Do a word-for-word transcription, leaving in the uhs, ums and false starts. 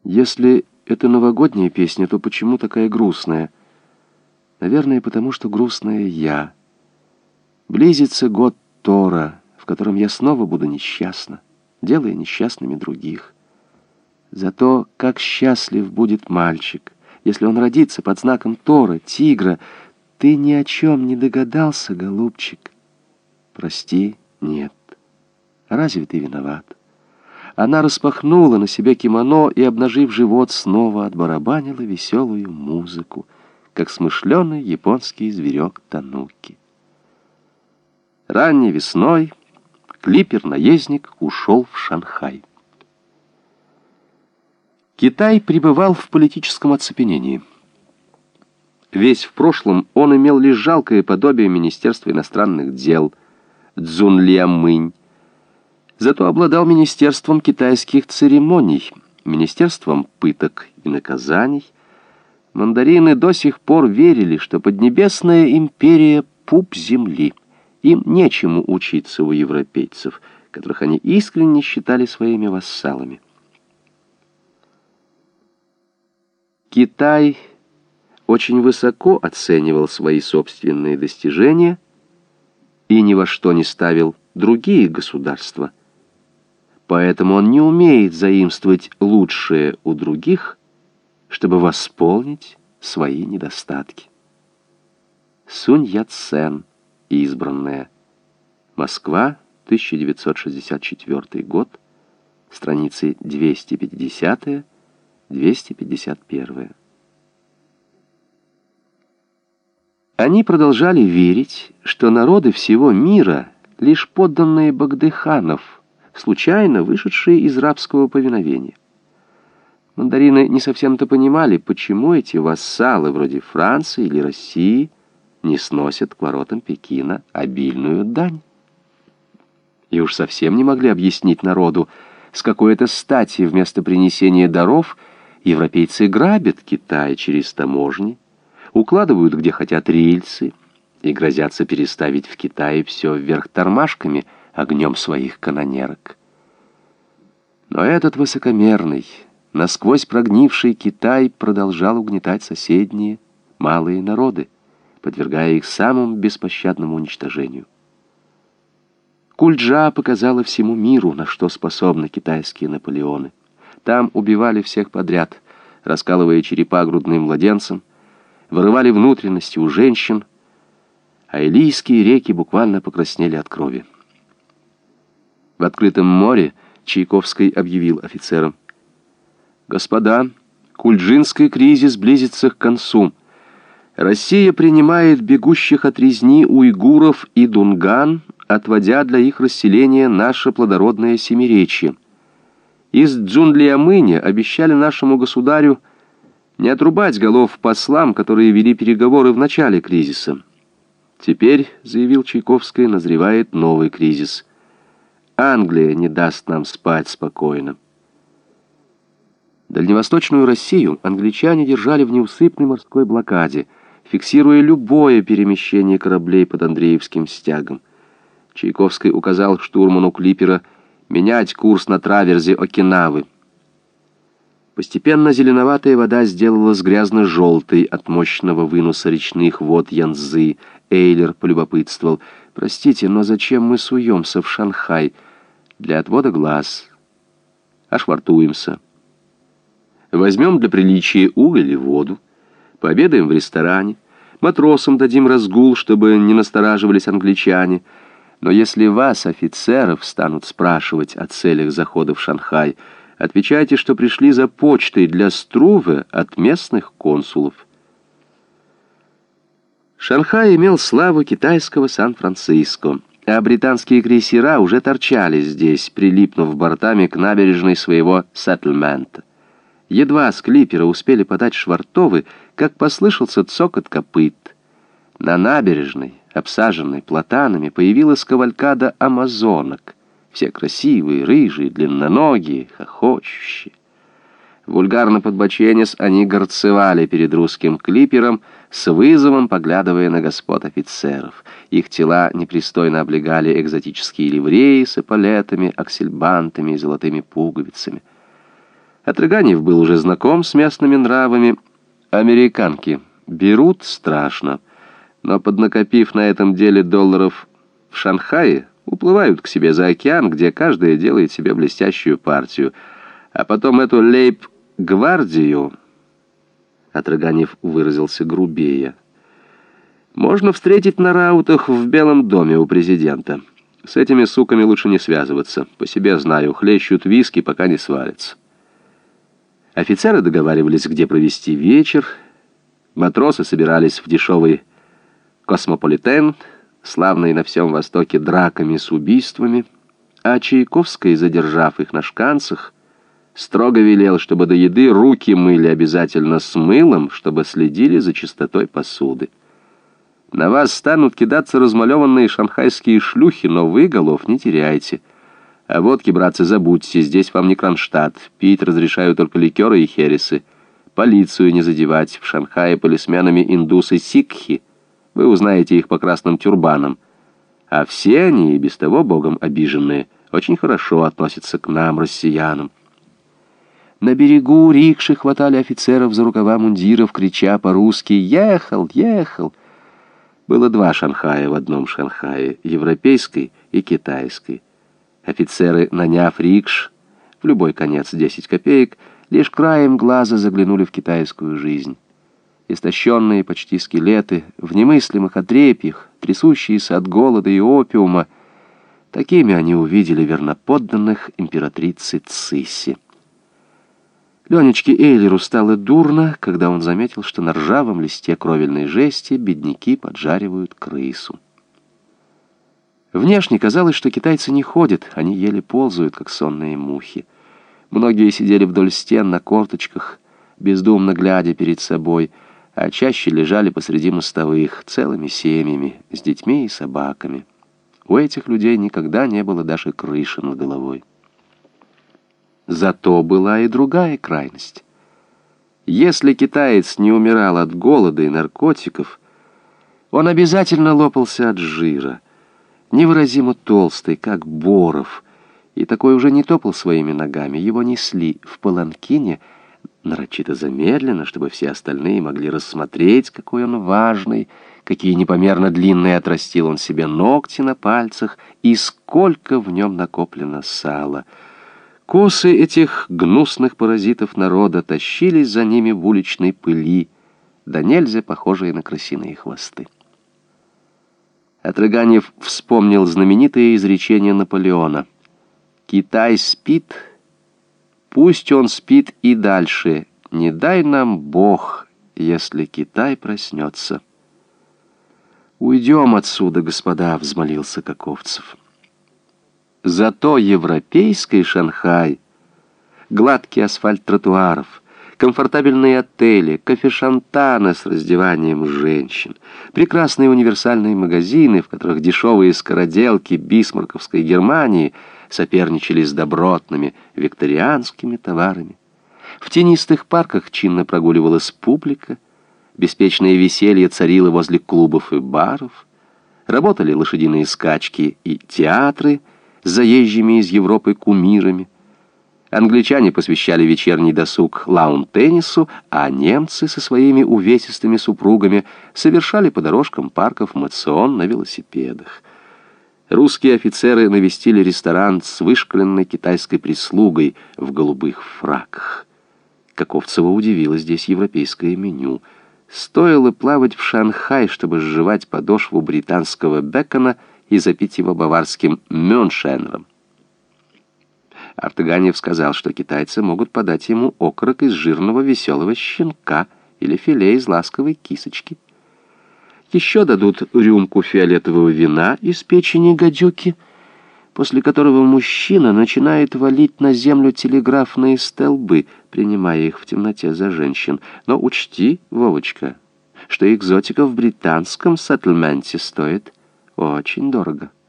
Если это новогодняя песня, то почему такая грустная? Наверное, потому что грустная я. Близится год Тора, в котором я снова буду несчастна, делая несчастными других. Зато как счастлив будет мальчик, если он родится под знаком Тора, тигра. Ты ни о чем не догадался, голубчик? Прости, нет. Разве ты виноват? Она распахнула на себе кимоно и, обнажив живот, снова отбарабанила веселую музыку, как смышленый японский зверек тануки. Ранней весной клипер-наездник ушел в Шанхай. Китай пребывал в политическом оцепенении. Весь в прошлом он имел лишь жалкое подобие Министерства иностранных дел Цзунлиамынь, зато обладал Министерством китайских церемоний, Министерством пыток и наказаний. Мандарины до сих пор верили, что Поднебесная империя — пуп земли. Им нечему учиться у европейцев, которых они искренне считали своими вассалами. Китай очень высоко оценивал свои собственные достижения и ни во что не ставил другие государства. Поэтому он не умеет заимствовать лучшее у других, чтобы восполнить свои недостатки. Сунь Яцен, избранная. Москва, тысяча девятьсот шестьдесят четвёртый год, страницы двести пятидесятая — двести пятьдесят первая. Они продолжали верить, что народы всего мира — лишь подданные богдыханов, случайно вышедшие из рабского повиновения. Мандарины не совсем-то понимали, почему эти вассалы вроде Франции или России не сносят к воротам Пекина обильную дань. И уж совсем не могли объяснить народу, с какой-то стати вместо принесения даров европейцы грабят Китай через таможни, укладывают где хотят рельсы и грозятся переставить в Китае все вверх тормашками огнем своих канонерок. Но этот высокомерный, насквозь прогнивший Китай продолжал угнетать соседние малые народы, подвергая их самому беспощадному уничтожению. Кульджа показала всему миру, на что способны китайские Наполеоны. Там убивали всех подряд, раскалывая черепа грудным младенцам, вырывали внутренности у женщин, а Илийские реки буквально покраснели от крови. В открытом море Чайковский объявил офицерам: «Господа, кульджинский кризис близится к концу. Россия принимает бегущих от резни уйгуров и дунган, отводя для их расселения наше плодородное семиречье. Из Цзунлиамыня обещали нашему государю не отрубать голов послам, которые вели переговоры в начале кризиса. Теперь, — заявил Чайковский, — назревает новый кризис. Англия не даст нам спать спокойно». Дальневосточную Россию англичане держали в неусыпной морской блокаде, фиксируя любое перемещение кораблей под Андреевским стягом. Чайковский указал штурману клипера менять курс на траверзе Окинавы. Постепенно зеленоватая вода сделалась грязно-желтой от мощного выноса речных вод Янцзы. Эйлер полюбопытствовал: «Простите, но зачем мы суемся в Шанхай? Для отвода глаз. Ошвартуемся. Возьмем для приличия уголь и воду. Пообедаем в ресторане. Матросам дадим разгул, чтобы не настораживались англичане. Но если вас, офицеров, станут спрашивать о целях захода в Шанхай, отвечайте, что пришли за почтой для Струве от местных консулов». Шанхай имел славу китайского Сан-Франциско, а британские крейсера уже торчали здесь, прилипнув бортами к набережной своего сеттельмента. Едва с клипера успели подать швартовы, как послышался цокот копыт. На набережной, обсаженной платанами, появилась кавалькада амазонок. Все красивые, рыжие, длинноногие, хохочущие. Вульгарно подбоченясь, они горцевали перед русским клипером, с вызовом поглядывая на господ офицеров. Их тела непристойно облегали экзотические ливреи с эполетами, аксельбантами и золотыми пуговицами. Отрыганев был уже знаком с местными нравами. Американки берут страшно, но, поднакопив на этом деле долларов в Шанхае, уплывают к себе за океан, где каждая делает себе блестящую партию. А потом эту лейб-гвардию, Отрыганев выразился грубее, можно встретить на раутах в Белом доме у президента. С этими суками лучше не связываться. По себе знаю, хлещут виски, пока не свалятся. Офицеры договаривались, где провести вечер. Матросы собирались в дешевый космополитен, славный на всем Востоке драками с убийствами. А Чайковский, задержав их на шканцах, строго велел, чтобы до еды руки мыли обязательно с мылом, чтобы следили за чистотой посуды. На вас станут кидаться размалеванные шанхайские шлюхи, но вы голов не теряйте. А водки, братцы, забудьте, здесь вам не Кронштадт. Пить разрешаю только ликеры и хересы. Полицию не задевать. В Шанхае полисменами индусы-сикхи. Вы узнаете их по красным тюрбанам. А все они, и без того богом обиженные, очень хорошо относятся к нам, россиянам. На берегу рикши хватали офицеров за рукава мундиров, крича по-русски «Ехал! Ехал!». Было два Шанхая в одном Шанхае, европейской и китайской. Офицеры, наняв рикш, в любой конец десять копеек, лишь краем глаза заглянули в китайскую жизнь. Истощенные почти скелеты, в немыслимых отрепьях, трясущиеся от голода и опиума, такими они увидели верноподданных императрицы Цисси. Ленечке Эйлеру стало дурно, когда он заметил, что на ржавом листе кровельной жести бедняки поджаривают крысу. Внешне казалось, что китайцы не ходят, они еле ползают, как сонные мухи. Многие сидели вдоль стен на корточках, бездумно глядя перед собой, а чаще лежали посреди мостовых, целыми семьями, с детьми и собаками. У этих людей никогда не было даже крыши над головой. Зато была и другая крайность. Если китаец не умирал от голода и наркотиков, он обязательно лопался от жира, невыразимо толстый, как боров, и такой уже не топал своими ногами. Его несли в паланкине нарочито замедленно, чтобы все остальные могли рассмотреть, какой он важный, какие непомерно длинные отрастил он себе ногти на пальцах и сколько в нем накоплено сала. Косы этих гнусных паразитов народа тащились за ними в уличной пыли, да нельзя похожие на крысиные хвосты. Отрыганев вспомнил знаменитое изречение Наполеона: «Китай спит, пусть он спит и дальше, не дай нам Бог, если Китай проснется». «Уйдем отсюда, господа», — взмолился Каковцев. Зато европейский Шанхай, гладкий асфальт тротуаров, комфортабельные отели, кафе-шантаны с раздеванием женщин, прекрасные универсальные магазины, в которых дешевые скороделки бисмарковской Германии соперничали с добротными викторианскими товарами. В тенистых парках чинно прогуливалась публика, беспечное веселье царило возле клубов и баров, работали лошадиные скачки и театры с заезжими из Европы кумирами. Англичане посвящали вечерний досуг лаун-теннису, а немцы со своими увесистыми супругами совершали по дорожкам парков моцион на велосипедах. Русские офицеры навестили ресторан с вышкаленной китайской прислугой в голубых фраках. Каковцева удивило здесь европейское меню. Стоило плавать в Шанхай, чтобы сживать подошву британского бекона и запить его баварским мюншенером. Артыганев сказал, что китайцы могут подать ему окорок из жирного веселого щенка или филе из ласковой кисочки. Еще дадут рюмку фиолетового вина из печени гадюки, после которого мужчина начинает валить на землю телеграфные столбы, принимая их в темноте за женщин. Но учти, Вовочка, что экзотика в британском сеттельменте стоит очень дорого.